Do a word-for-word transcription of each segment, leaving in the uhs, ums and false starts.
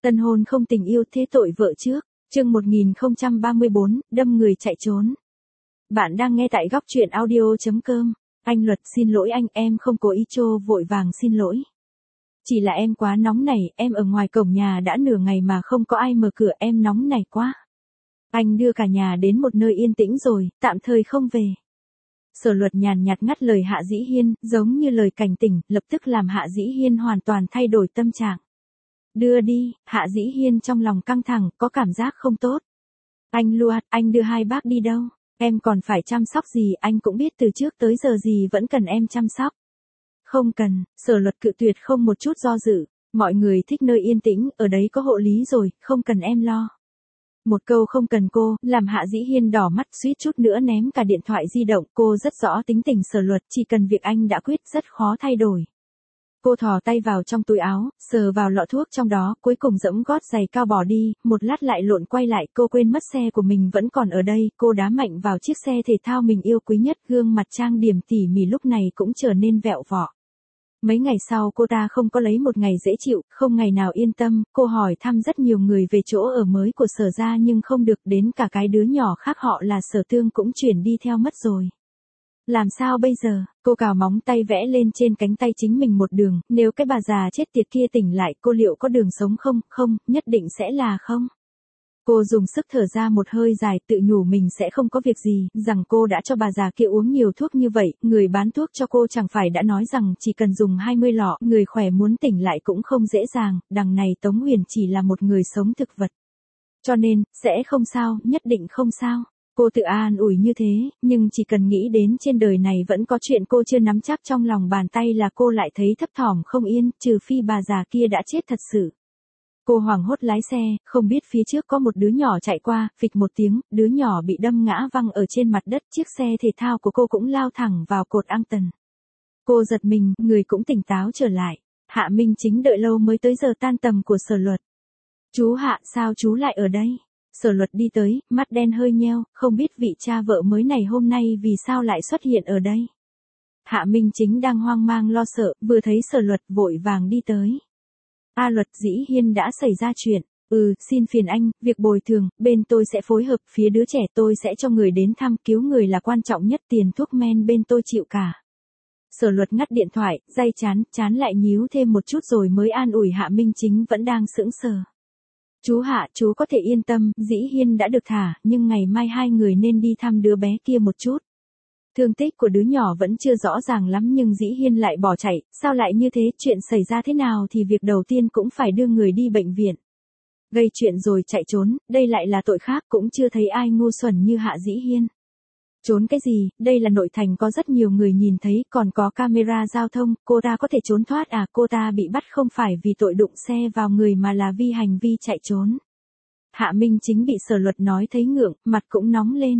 Tân hôn không tình yêu thế tội vợ trước. Chương một nghìn không trăm ba mươi bốn, đâm người chạy trốn. Bạn đang nghe tại góc truyện audio chấm com. Anh Luật xin lỗi anh, em không cố ý trô vội vàng xin lỗi. Chỉ là em quá nóng nảy, em ở ngoài cổng nhà đã nửa ngày mà không có ai mở cửa, em nóng nảy quá. Anh đưa cả nhà đến một nơi yên tĩnh rồi, tạm thời không về. Sở Luật nhàn nhạt ngắt lời Hạ Dĩ Hiên, giống như lời cảnh tỉnh, lập tức làm Hạ Dĩ Hiên hoàn toàn thay đổi tâm trạng. Đưa đi, Hạ Dĩ Hiên trong lòng căng thẳng, có cảm giác không tốt. Anh Luat, anh đưa hai bác đi đâu? Em còn phải chăm sóc gì, anh cũng biết từ trước tới giờ gì vẫn cần em chăm sóc. Không cần, Sở Luật cự tuyệt không một chút do dự, mọi người thích nơi yên tĩnh, ở đấy có hộ lý rồi, không cần em lo. Một câu không cần cô, làm Hạ Dĩ Hiên đỏ mắt suýt chút nữa ném cả điện thoại di động, cô rất rõ tính tình Sở Luật, chỉ cần việc anh đã quyết rất khó thay đổi. Cô thò tay vào trong túi áo, sờ vào lọ thuốc trong đó, cuối cùng giẫm gót giày cao bỏ đi, một lát lại lộn quay lại, cô quên mất xe của mình vẫn còn ở đây, cô đá mạnh vào chiếc xe thể thao mình yêu quý nhất, gương mặt trang điểm tỉ mỉ lúc này cũng trở nên vẹo vọ. Mấy ngày sau cô ta không có lấy một ngày dễ chịu, không ngày nào yên tâm, cô hỏi thăm rất nhiều người về chỗ ở mới của Sở gia nhưng không được, đến cả cái đứa nhỏ khác họ là Sở Tương cũng chuyển đi theo mất rồi. Làm sao bây giờ, cô cào móng tay vẽ lên trên cánh tay chính mình một đường, nếu cái bà già chết tiệt kia tỉnh lại cô liệu có đường sống không, không, nhất định sẽ là không. Cô dùng sức thở ra một hơi dài tự nhủ mình sẽ không có việc gì, rằng cô đã cho bà già kia uống nhiều thuốc như vậy, người bán thuốc cho cô chẳng phải đã nói rằng chỉ cần dùng hai mươi lọ, người khỏe muốn tỉnh lại cũng không dễ dàng, đằng này Tống Huyền chỉ là một người sống thực vật. Cho nên, sẽ không sao, nhất định không sao. Cô tự an ủi như thế, nhưng chỉ cần nghĩ đến trên đời này vẫn có chuyện cô chưa nắm chắc trong lòng bàn tay là cô lại thấy thấp thỏm không yên, trừ phi bà già kia đã chết thật sự. Cô hoảng hốt lái xe, không biết phía trước có một đứa nhỏ chạy qua, phịch một tiếng, đứa nhỏ bị đâm ngã văng ở trên mặt đất, chiếc xe thể thao của cô cũng lao thẳng vào cột an toàn. Cô giật mình, người cũng tỉnh táo trở lại. Hạ Minh Chính đợi lâu mới tới giờ tan tầm của Sở Luật. Chú Hạ, sao chú lại ở đây? Sở Luật đi tới, mắt đen hơi nheo, không biết vị cha vợ mới này hôm nay vì sao lại xuất hiện ở đây. Hạ Minh Chính đang hoang mang lo sợ, vừa thấy Sở Luật vội vàng đi tới. A Luật, Dĩ Hiên đã xảy ra chuyện. Ừ, xin phiền anh, việc bồi thường, bên tôi sẽ phối hợp, phía đứa trẻ tôi sẽ cho người đến thăm, cứu người là quan trọng nhất, tiền thuốc men bên tôi chịu cả. Sở Luật ngắt điện thoại, day chán, chán lại nhíu thêm một chút rồi mới an ủi Hạ Minh Chính vẫn đang sững sờ. Chú Hạ, chú có thể yên tâm, Dĩ Hiên đã được thả, nhưng ngày mai hai người nên đi thăm đứa bé kia một chút. Thương tích của đứa nhỏ vẫn chưa rõ ràng lắm nhưng Dĩ Hiên lại bỏ chạy, sao lại như thế, chuyện xảy ra thế nào thì việc đầu tiên cũng phải đưa người đi bệnh viện. Gây chuyện rồi chạy trốn, đây lại là tội khác, cũng chưa thấy ai ngu xuẩn như Hạ Dĩ Hiên. Trốn cái gì, đây là nội thành có rất nhiều người nhìn thấy, còn có camera giao thông, cô ta có thể trốn thoát à, cô ta bị bắt không phải vì tội đụng xe vào người mà là vì hành vi chạy trốn. Hạ Minh Chính bị Sở Luật nói thấy ngượng, mặt cũng nóng lên.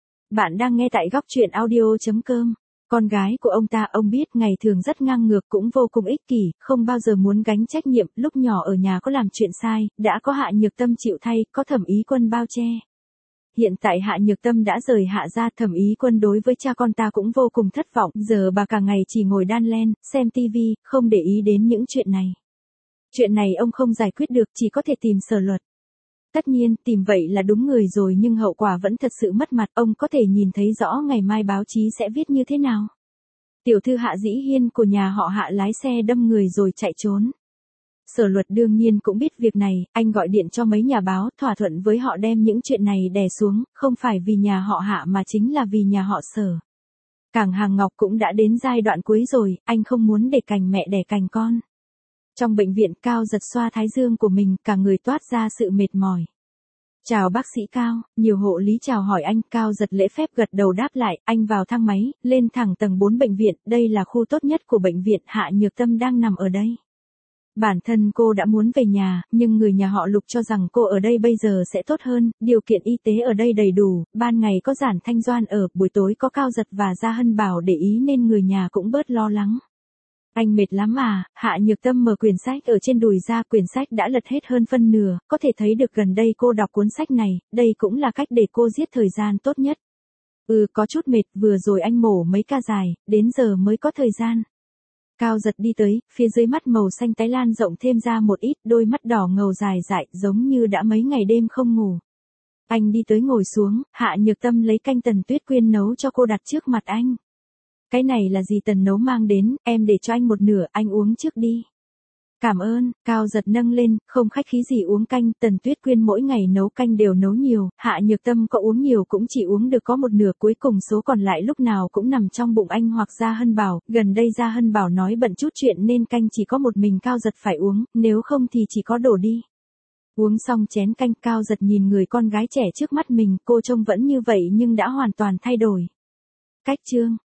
Bạn đang nghe tại góc truyện audio chấm com. Con gái của ông ta, ông biết ngày thường rất ngang ngược cũng vô cùng ích kỷ, không bao giờ muốn gánh trách nhiệm, lúc nhỏ ở nhà có làm chuyện sai, đã có Hạ Nhược Tâm chịu thay, có Thẩm Ý Quân bao che. Hiện tại Hạ Nhược Tâm đã rời Hạ ra, Thẩm Ý Quân đối với cha con ta cũng vô cùng thất vọng, giờ bà cả ngày chỉ ngồi đan len, xem tivi, không để ý đến những chuyện này. Chuyện này ông không giải quyết được, chỉ có thể tìm Sở Luật. Tất nhiên, tìm vậy là đúng người rồi nhưng hậu quả vẫn thật sự mất mặt, ông có thể nhìn thấy rõ ngày mai báo chí sẽ viết như thế nào. Tiểu thư Hạ Dĩ Hiên của nhà họ Hạ lái xe đâm người rồi chạy trốn. Sở Luật đương nhiên cũng biết việc này, anh gọi điện cho mấy nhà báo, thỏa thuận với họ đem những chuyện này đè xuống, không phải vì nhà họ Hạ mà chính là vì nhà họ Sở. Cảng Hàng Ngọc cũng đã đến giai đoạn cuối rồi, anh không muốn để cành mẹ đẻ cành con. Trong bệnh viện, Cao giật xoa thái dương của mình, cả người toát ra sự mệt mỏi. Chào bác sĩ Cao, nhiều hộ lý chào hỏi anh, Cao giật lễ phép gật đầu đáp lại, anh vào thang máy, lên thẳng tầng bốn bệnh viện, đây là khu tốt nhất của bệnh viện, Hạ Nhược Tâm đang nằm ở đây. Bản thân cô đã muốn về nhà, nhưng người nhà họ Lục cho rằng cô ở đây bây giờ sẽ tốt hơn, điều kiện y tế ở đây đầy đủ, ban ngày có Giản Thanh Doan ở, buổi tối có Cao Giật và Gia Hân Bảo để ý nên người nhà cũng bớt lo lắng. Anh mệt lắm à, Hạ Nhược Tâm mở quyển sách ở trên đùi ra, quyển sách đã lật hết hơn phân nửa, có thể thấy được gần đây cô đọc cuốn sách này, đây cũng là cách để cô giết thời gian tốt nhất. Ừ, có chút mệt, vừa rồi anh mổ mấy ca dài, đến giờ mới có thời gian. Cao Giật đi tới, phía dưới mắt màu xanh tái lan rộng thêm ra một ít, đôi mắt đỏ ngầu dài dại, giống như đã mấy ngày đêm không ngủ. Anh đi tới ngồi xuống, Hạ Nhược Tâm lấy canh Tần Tuyết Quyên nấu cho cô đặt trước mặt anh. Cái này là gì Tần nấu mang đến, em để cho anh một nửa, anh uống trước đi. Cảm ơn, Cao Giật nâng lên, không khách khí gì uống canh, Tần Tuyết Quyên mỗi ngày nấu canh đều nấu nhiều, Hạ Nhược Tâm có uống nhiều cũng chỉ uống được có một nửa, cuối cùng số còn lại lúc nào cũng nằm trong bụng anh hoặc Gia Hân Bảo, gần đây Gia Hân Bảo nói bận chút chuyện nên canh chỉ có một mình Cao Giật phải uống, nếu không thì chỉ có đổ đi. Uống xong chén canh, Cao Giật nhìn người con gái trẻ trước mắt mình, cô trông vẫn như vậy nhưng đã hoàn toàn thay đổi. Cách chương